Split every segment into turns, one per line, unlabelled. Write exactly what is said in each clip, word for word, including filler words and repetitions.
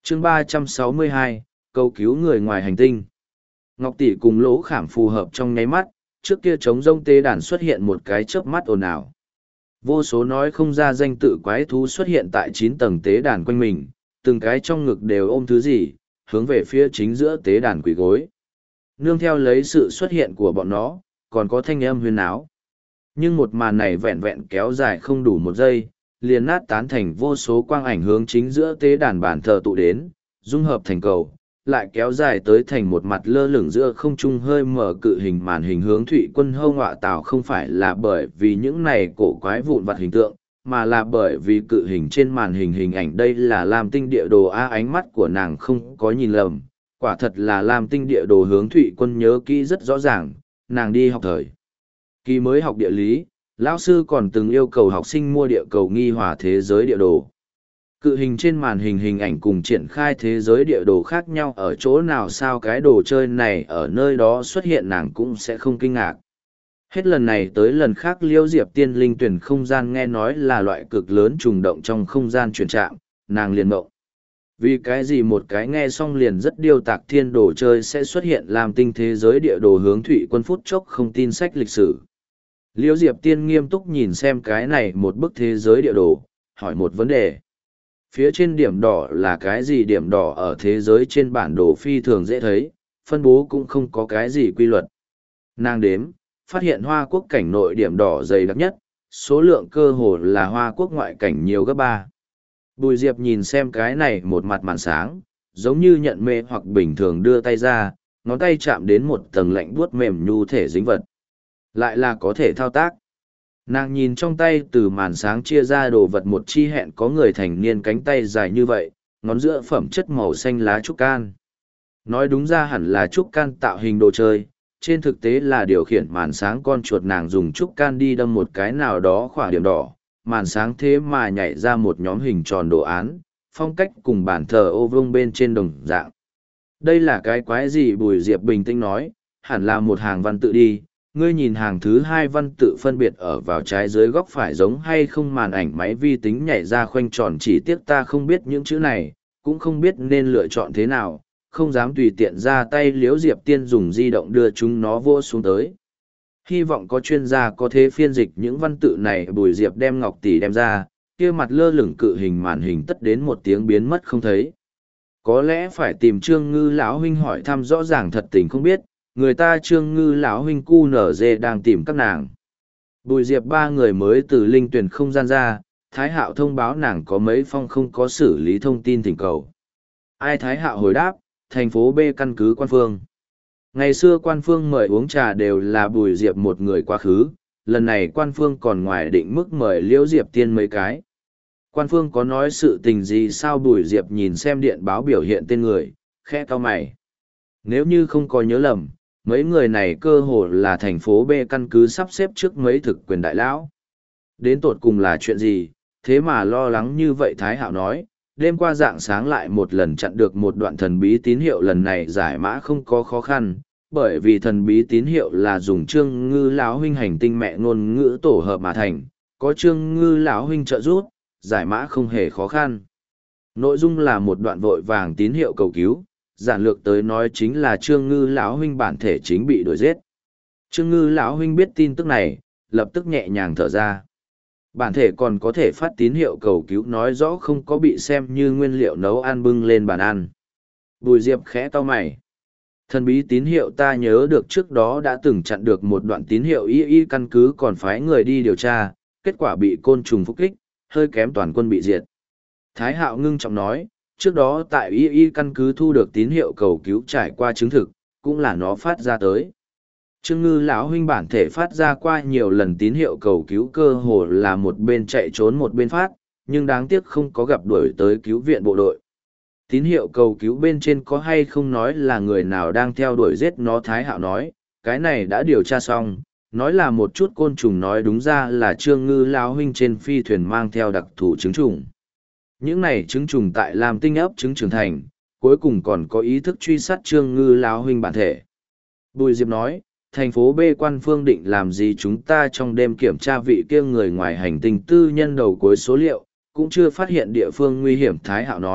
chương ba trăm sáu mươi hai, cầu cứu người ngoài hành tinh. Ngọc Tỷ cùng Lỗ Khảm phù hợp trong nháy mắt, trước kia trống rông tế đàn xuất hiện một cái chớp mắt ồn ào. Vô số nói không ra danh tự quái thú xuất hiện tại chín tầng tế đàn quanh mình, từng cái trong ngực đều ôm thứ gì, hướng về phía chính giữa tế đàn quỳ gối. Nương theo lấy sự xuất hiện của bọn nó, còn có thanh âm huyên áo. Nhưng một màn này vẹn vẹn kéo dài không đủ một giây, liền nát tán thành vô số quang ảnh hướng chính giữa tế đàn bàn thờ tụ đến, dung hợp thành cầu, lại kéo dài tới thành một mặt lơ lửng giữa không trung hơi mở cự hình màn hình hướng Thụy Quân hâu ngọa tảo, không phải là bởi vì những này cổ quái vụn vặt hình tượng, mà là bởi vì cự hình trên màn hình hình ảnh đây là Lam Tinh địa đồ. A, ánh mắt của nàng không có nhìn lầm, quả thật là Lam Tinh địa đồ. Hướng Thụy Quân nhớ kỹ rất rõ ràng, nàng đi học thời kỳ mới học địa lý, lão sư còn từng yêu cầu học sinh mua địa cầu nghi hòa thế giới địa đồ. Cự hình trên màn hình hình ảnh cùng triển khai thế giới địa đồ khác nhau ở chỗ nào sao cái đồ chơi này ở nơi đó xuất hiện nàng cũng sẽ không kinh ngạc. Hết lần này tới lần khác Liễu Diệp Tiên linh tuyển không gian nghe nói là loại cực lớn trùng động trong không gian chuyển trạng, nàng liền mộng. Vì cái gì một cái nghe xong liền rất điêu tạc thiên đồ chơi sẽ xuất hiện làm tinh thế giới địa đồ. Hướng Thụy Quân phút chốc không tin sách lịch sử. Liễu Diệp Tiên nghiêm túc nhìn xem cái này một bức thế giới địa đồ, hỏi một vấn đề. Phía trên điểm đỏ là cái gì? Điểm đỏ ở thế giới trên bản đồ phi thường dễ thấy, phân bố cũng không có cái gì quy luật. Nàng đếm, phát hiện Hoa Quốc cảnh nội điểm đỏ dày đặc nhất, số lượng cơ hồ là Hoa Quốc ngoại cảnh nhiều gấp ba. Bùi Diệp nhìn xem cái này một mặt màn sáng, giống như nhận mê hoặc bình thường đưa tay ra, ngón tay chạm đến một tầng lạnh buốt mềm nhu thể dính vật. Lại là có thể thao tác. Nàng nhìn trong tay từ màn sáng chia ra đồ vật một chi hẹn có người thành niên cánh tay dài như vậy, ngón giữa phẩm chất màu xanh lá trúc can. Nói đúng ra hẳn là trúc can tạo hình đồ chơi, trên thực tế là điều khiển màn sáng con chuột. Nàng dùng trúc can đi đâm một cái nào đó khỏa điểm đỏ, màn sáng thế mà nhảy ra một nhóm hình tròn đồ án, phong cách cùng bản thờ ô vuông bên trên đồng dạng. Đây là cái quái gì? Bùi Diệp bình tĩnh nói, hẳn là một hàng văn tự đi. Ngươi nhìn hàng thứ hai văn tự phân biệt ở vào trái dưới góc phải giống hay không? Màn ảnh máy vi tính nhảy ra khoanh tròn. Chỉ tiếc ta không biết những chữ này, cũng không biết nên lựa chọn thế nào, không dám tùy tiện ra tay. Liễu Diệp Tiên dùng di động đưa chúng nó vô xuống tới. Hy vọng có chuyên gia có thể phiên dịch những văn tự này. Bùi Diệp đem Ngọc Tỷ đem ra, kia mặt lơ lửng cự hình màn hình tất đến một tiếng biến mất không thấy. Có lẽ phải tìm Trương Ngư lão huynh hỏi thăm rõ ràng thật tình không biết, người ta Trương Ngư lão huynh cu nở dê đang tìm các nàng. Bùi Diệp ba người mới từ linh tuyển không gian ra, Thái Hạo thông báo nàng có mấy phong không có xử lý thông tin thỉnh cầu. Ai? Thái Hạo hồi đáp, thành phố B căn cứ quan phương. Ngày xưa quan phương mời uống trà đều là Bùi Diệp một người quá khứ, lần này quan phương còn ngoài định mức mời Liễu Diệp Tiên mấy cái. Quan phương có nói sự tình gì sao? Bùi Diệp nhìn xem điện báo biểu hiện tên người, khẽ cau mày. Nếu như không có nhớ lầm, mấy người này cơ hồ là thành phố B căn cứ sắp xếp trước mấy thực quyền đại lão. Đến tột cùng là chuyện gì, thế mà lo lắng như vậy? Thái Hạo nói, đêm qua rạng sáng lại một lần chặn được một đoạn thần bí tín hiệu, lần này giải mã không có khó khăn, bởi vì thần bí tín hiệu là dùng Trương Ngư lão huynh hành tinh mẹ ngôn ngữ tổ hợp mà thành, có Trương Ngư lão huynh trợ giúp, giải mã không hề khó khăn. Nội dung là một đoạn vội vàng tín hiệu cầu cứu, giản lược tới nói chính là Trương Ngư lão huynh bản thể chính bị đuổi giết. Trương Ngư lão huynh biết tin tức này, lập tức nhẹ nhàng thở ra. Bản thể còn có thể phát tín hiệu cầu cứu, nói rõ không có bị xem như nguyên liệu nấu ăn bưng lên bàn ăn. Bùi Diệp khẽ cau mày. Thần bí tín hiệu ta nhớ được trước đó đã từng chặn được một đoạn tín hiệu y y căn cứ còn phái người đi điều tra, kết quả bị côn trùng phục kích, hơi kém toàn quân bị diệt. Thái Hạo ngưng trọng nói, trước đó tại y y căn cứ thu được tín hiệu cầu cứu trải qua chứng thực, cũng là nó phát ra tới. Trương Ngư lão huynh bản thể phát ra qua nhiều lần tín hiệu cầu cứu, cơ hồ là một bên chạy trốn một bên phát, nhưng đáng tiếc không có gặp đuổi tới cứu viện bộ đội. Tín hiệu cầu cứu bên trên có hay không nói là người nào đang theo đuổi giết nó? Thái Hạo nói, cái này đã điều tra xong, nói là một chút côn trùng, nói đúng ra là Trương Ngư lão huynh trên phi thuyền mang theo đặc thù trứng trùng. Những này trứng trùng tại Lam Tinh ấp trứng trưởng thành, cuối cùng còn có ý thức truy sát Trương Ngư lão huynh bản thể. Bùi Diệp nói, thành phố B quan phương định làm gì? Chúng ta trong đêm kiểm tra vị kia người ngoài hành tinh tư nhân đầu cuối số liệu, cũng chưa phát hiện địa phương nguy hiểm. Thái Hạo nói,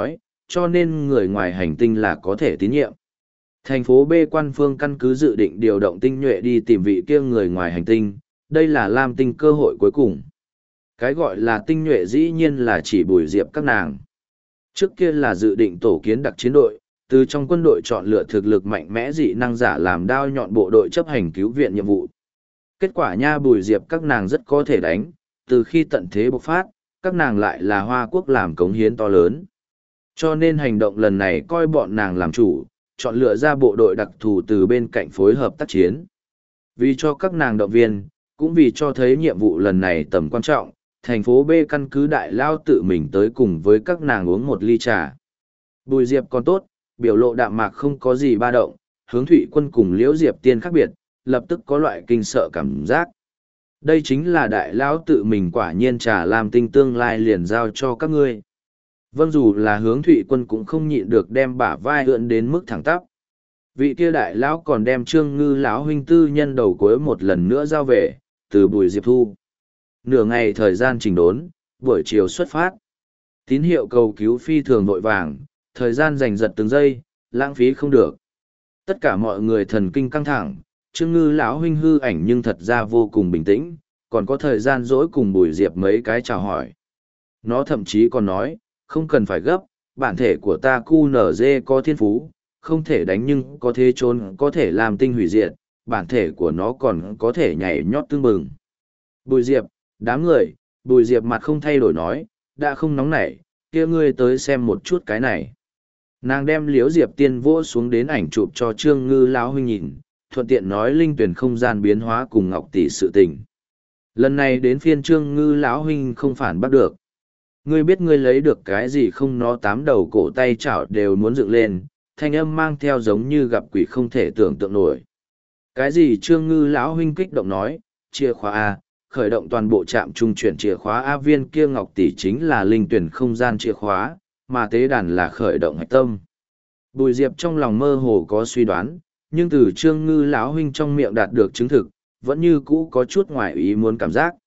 cho nên người ngoài hành tinh là có thể tín nhiệm. Thành phố B quan phương căn cứ dự định điều động tinh nhuệ đi tìm vị kia người ngoài hành tinh, đây là Lam Tinh cơ hội cuối cùng. Cái gọi là tinh nhuệ dĩ nhiên là chỉ Bùi Diệp các nàng. Trước kia là dự định tổ kiến đặc chiến đội, từ trong quân đội chọn lựa thực lực mạnh mẽ dị năng giả làm đao nhọn bộ đội chấp hành cứu viện nhiệm vụ. Kết quả nha Bùi Diệp các nàng rất có thể đánh, từ khi tận thế bộc phát, các nàng lại là Hoa Quốc làm cống hiến to lớn. Cho nên hành động lần này coi bọn nàng làm chủ, chọn lựa ra bộ đội đặc thù từ bên cạnh phối hợp tác chiến. Vì cho các nàng động viên, cũng vì cho thấy nhiệm vụ lần này tầm quan trọng, thành phố B căn cứ đại lao tự mình tới cùng với các nàng uống một ly trà. Bùi Diệp còn tốt, biểu lộ đạm mạc không có gì ba động, hướng Thụy Quân cùng Liễu Diệp Tiên khác biệt, lập tức có loại kinh sợ cảm giác. Đây chính là đại lão tự mình, quả nhiên trà Lam Tinh tương lai liền giao cho các ngươi. Vâng, dù là hướng Thụy Quân cũng không nhịn được đem bả vai ưỡn đến mức thẳng tắp. Vị kia đại lão còn đem Trương Ngư lão huynh tư nhân đầu cuối một lần nữa giao về, từ Bùi Diệp thu. Nửa ngày thời gian chỉnh đốn, buổi chiều xuất phát. Tín hiệu cầu cứu phi thường vội vàng, thời gian giành giật từng giây, lãng phí không được. Tất cả mọi người thần kinh căng thẳng, Trương Ngư lão huynh hư ảnh nhưng thật ra vô cùng bình tĩnh, còn có thời gian dỗi cùng Bùi Diệp mấy cái chào hỏi. Nó thậm chí còn nói, không cần phải gấp, bản thể của ta cu nở dê có thiên phú, không thể đánh nhưng có thể trốn, có thể làm tinh hủy diệt, bản thể của nó còn có thể nhảy nhót tương bừng. Bùi Diệp, đám người, Bùi Diệp mặt không thay đổi nói, đã không nóng nảy, kia ngươi tới xem một chút cái này. Nàng đem Liễu Diệp Tiên vỗ xuống đến ảnh chụp cho Trương Ngư lão huynh nhìn, thuận tiện nói linh tuyển không gian biến hóa cùng Ngọc tỷ sự tình. Lần này đến phiên Trương Ngư lão huynh không phản bắt được. Ngươi biết ngươi lấy được cái gì không, nó tám đầu cổ tay chảo đều muốn dựng lên, thanh âm mang theo giống như gặp quỷ không thể tưởng tượng nổi. Cái gì? Trương Ngư lão huynh kích động nói, chìa khóa A, khởi động toàn bộ trạm trung chuyển chìa khóa A, viên kia Ngọc tỷ chính là linh tuyển không gian chìa khóa, mà tế đàn là khởi động hạch tâm. Bùi Diệp trong lòng mơ hồ có suy đoán, nhưng từ Trương Ngư lão huynh trong miệng đạt được chứng thực, vẫn như cũ có chút ngoài ý muốn cảm giác.